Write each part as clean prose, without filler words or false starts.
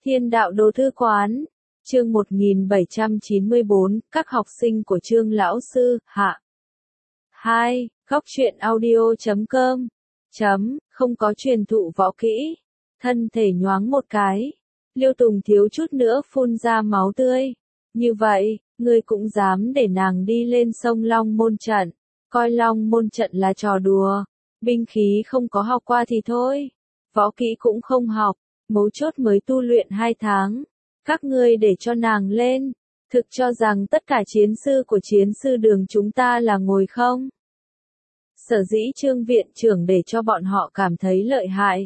Thiên đạo đồ thư quán, chương 1794, các học sinh của Trương lão sư, hạ. 2. Góc truyện audio.com. Không có truyền thụ võ kỹ. Thân thể nhoáng một cái. Liêu Tùng thiếu chút nữa phun ra máu tươi. Như vậy, ngươi cũng dám để nàng đi lên sông Long Môn trận. Coi Long Môn trận là trò đùa. Binh khí không có học qua thì thôi. Võ kỹ cũng không học. Mấu chốt mới tu luyện 2 tháng. Các ngươi để cho nàng lên. Thực cho rằng tất cả chiến sư của chiến sư đường chúng ta là ngồi không? Sở dĩ Trương viện trưởng để cho bọn họ cảm thấy lợi hại.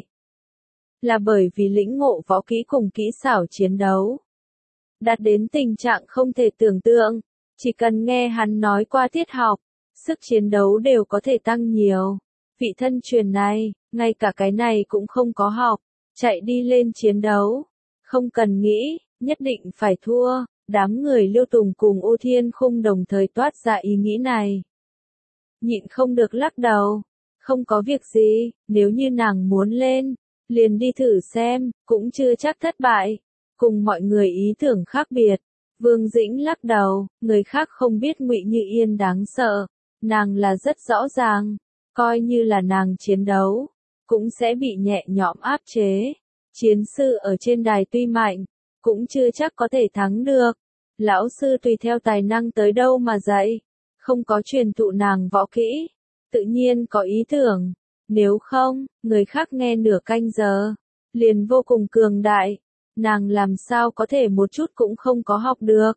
Là bởi vì lĩnh ngộ võ kỹ cùng kỹ xảo chiến đấu. Đạt đến tình trạng không thể tưởng tượng. Chỉ cần nghe hắn nói qua tiết học. Sức chiến đấu đều có thể tăng nhiều. Vị thân truyền này, ngay cả cái này cũng không có học. Chạy đi lên chiến đấu. Không cần nghĩ, nhất định phải thua. Đám người Liêu Tùng cùng Ô Thiên Khung đồng thời toát ra ý nghĩ này. Nhịn không được lắc đầu. Không có việc gì, nếu như nàng muốn lên, liền đi thử xem, cũng chưa chắc thất bại. Cùng mọi người ý tưởng khác biệt. Vương Dĩnh lắc đầu, người khác không biết Ngụy Như Yên đáng sợ. Nàng là rất rõ ràng. Coi như là nàng chiến đấu, cũng sẽ bị nhẹ nhõm áp chế. Chiến sư ở trên đài tuy mạnh, cũng chưa chắc có thể thắng được. Lão sư tùy theo tài năng tới đâu mà dạy. Không có truyền thụ nàng võ kỹ. Tự nhiên có ý tưởng. Nếu không, người khác nghe nửa canh giờ. Liền vô cùng cường đại. Nàng làm sao có thể một chút cũng không có học được.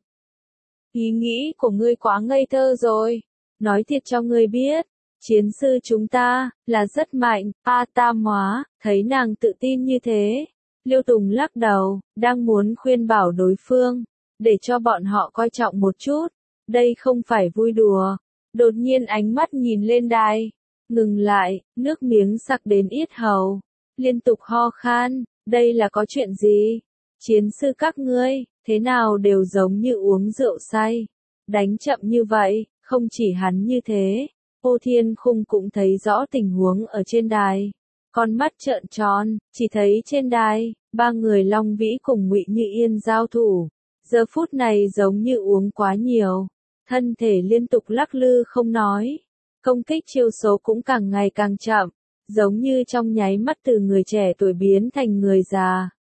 Ý nghĩ của ngươi quá ngây thơ rồi. Nói thiệt cho ngươi biết. Chiến sư chúng ta, là rất mạnh, Tam Hóa, thấy nàng tự tin như thế. Liêu Tùng lắc đầu, đang muốn khuyên bảo đối phương, để cho bọn họ coi trọng một chút. Đây không phải vui đùa. Đột nhiên ánh mắt nhìn lên đài. Ngừng lại, nước miếng sặc đến yết hầu. Liên tục ho khan, đây là có chuyện gì? Chiến sư các ngươi, thế nào đều giống như uống rượu say. Đánh chậm như vậy, không chỉ hắn như thế. Ô Thiên Khung cũng thấy rõ tình huống ở trên đài. Con mắt trợn tròn, chỉ thấy trên đài, 3 người Long Vĩ cùng Ngụy Như Yên giao thủ. Giờ phút này giống như uống quá nhiều. Thân thể liên tục lắc lư không nói. Công kích chiêu số cũng càng ngày càng chậm. Giống như trong nháy mắt từ người trẻ tuổi biến thành người già.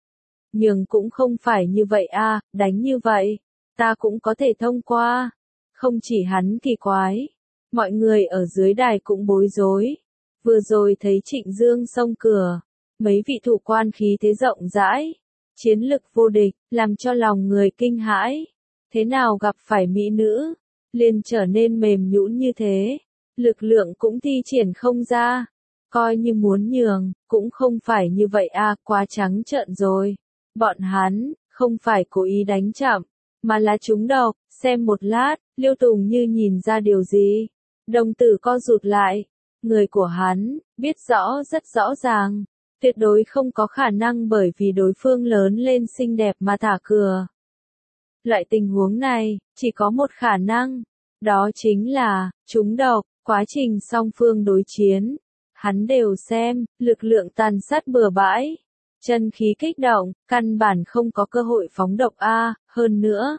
Nhưng cũng không phải như vậy a, đánh như vậy. Ta cũng có thể thông qua. Không chỉ hắn kỳ quái. Mọi người ở dưới đài cũng bối rối. Vừa rồi thấy Trịnh Dương xông cửa. Mấy vị thủ quan khí thế rộng rãi. Chiến lực vô địch, làm cho lòng người kinh hãi. Thế nào gặp phải mỹ nữ, liền trở nên mềm nhũn như thế. Lực lượng cũng thi triển không ra. Coi như muốn nhường, cũng không phải như vậy a, quá trắng trợn rồi. Bọn hắn, không phải cố ý đánh chậm, mà là trúng độc. Xem một lát, Liêu Tùng như nhìn ra điều gì. Đồng tử co rụt lại. Người của hắn, biết rõ rất rõ ràng. Tuyệt đối không có khả năng bởi vì đối phương lớn lên xinh đẹp mà thả cửa. Loại tình huống này, chỉ có một khả năng. Đó chính là, trúng độc, quá trình song phương đối chiến. Hắn đều xem, lực lượng tàn sát bừa bãi. Chân khí kích động, căn bản không có cơ hội phóng độc hơn nữa.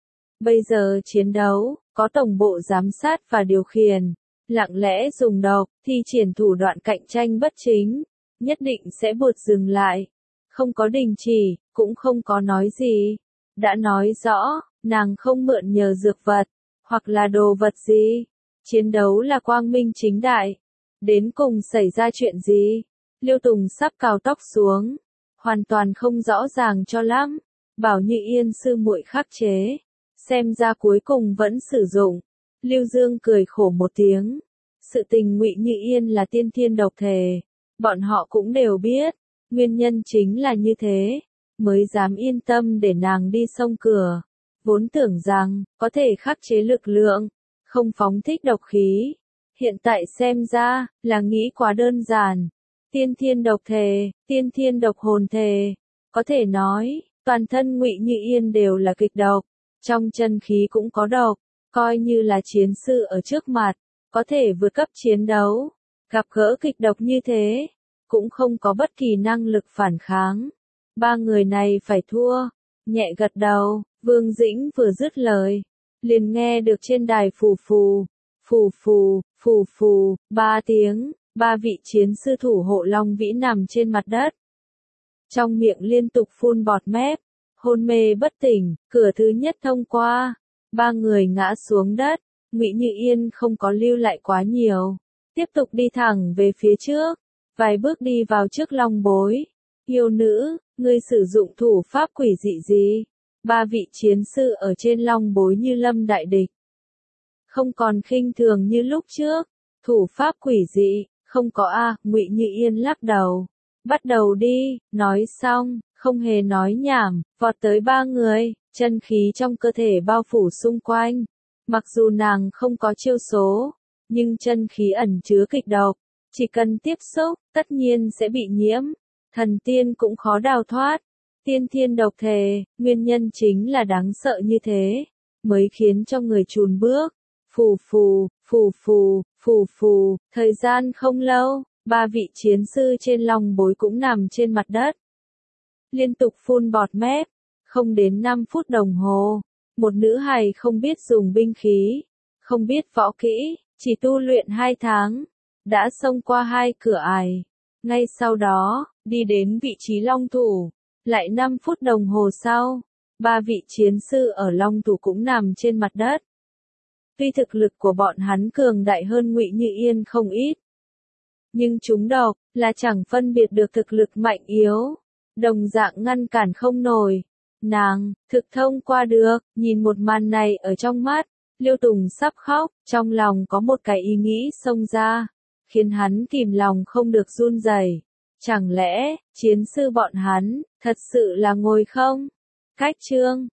Bây giờ chiến đấu, có tổng bộ giám sát và điều khiển. Lặng lẽ dùng độc, thi triển thủ đoạn cạnh tranh bất chính. Nhất định sẽ buộc dừng lại. Không có đình chỉ, cũng không có nói gì. Đã nói rõ, nàng không mượn nhờ dược vật, hoặc là đồ vật gì. Chiến đấu là quang minh chính đại. Đến cùng xảy ra chuyện gì? Liêu Tùng sắp cào tóc xuống. Hoàn toàn không rõ ràng cho lắm. Bảo Như Yên sư muội khắc chế. Xem ra cuối cùng vẫn sử dụng. Lưu Dương cười khổ một tiếng. Sự tình Ngụy Như Yên là tiên thiên độc thể. Bọn họ cũng đều biết. Nguyên nhân chính là như thế. Mới dám yên tâm để nàng đi xông cửa. Vốn tưởng rằng, có thể khắc chế lực lượng. Không phóng thích độc khí. Hiện tại xem ra, là nghĩ quá đơn giản. Tiên thiên độc thể, tiên thiên độc hồn thể. Có thể nói, toàn thân Ngụy Như Yên đều là kịch độc. Trong chân khí cũng có độc. Coi như là chiến sư ở trước mặt. Có thể vượt cấp chiến đấu. Gặp gỡ kịch độc như thế. Cũng không có bất kỳ năng lực phản kháng. ba người này phải thua. Nhẹ gật đầu, Vương Dĩnh vừa dứt lời, liền nghe được trên đài phù phù, phù phù, phù phù, 3 tiếng, 3 vị chiến sư thủ hộ Long Vĩ nằm trên mặt đất. Trong miệng liên tục phun bọt mép, hôn mê bất tỉnh, cửa thứ nhất thông qua, 3 người ngã xuống đất, Ngụy Như Yên không có lưu lại quá nhiều, tiếp tục đi thẳng về phía trước, vài bước đi vào trước Long Bối. Yêu nữ, ngươi sử dụng thủ pháp quỷ dị gì? 3 vị chiến sư ở trên Long Bối như lâm đại địch. Không còn khinh thường như lúc trước, thủ pháp quỷ dị, không có a. Ngụy Như Yên lắc đầu. Bắt đầu đi, nói xong, không hề nói nhảm, vọt tới 3 người, chân khí trong cơ thể bao phủ xung quanh. Mặc dù nàng không có chiêu số, nhưng chân khí ẩn chứa kịch độc, chỉ cần tiếp xúc, tất nhiên sẽ bị nhiễm. Thần tiên cũng khó đào thoát. Tiên thiên độc thể, nguyên nhân chính là đáng sợ như thế, mới khiến cho người chùn bước. Phù phù, phù phù, phù phù, thời gian không lâu, 3 vị chiến sư trên Long Bối cũng nằm trên mặt đất. Liên tục phun bọt mép, không đến 5 phút đồng hồ, một nữ hài không biết dùng binh khí, không biết võ kỹ, chỉ tu luyện 2 tháng, đã xông qua 2 cửa ải. Ngay sau đó, đi đến vị trí Long Thủ, lại 5 phút đồng hồ sau, 3 vị chiến sư ở Long Thủ cũng nằm trên mặt đất. Tuy thực lực của bọn hắn cường đại hơn Ngụy Như Yên không ít, nhưng chúng độc là chẳng phân biệt được thực lực mạnh yếu, đồng dạng ngăn cản không nổi. Nàng thực thông qua được, nhìn một màn này ở trong mắt, Liêu Tùng sắp khóc, trong lòng có một cái ý nghĩ xông ra, khiến hắn kìm lòng không được run rẩy. Chẳng lẽ chiến sư bọn hắn thật sự là ngồi không? Cách chương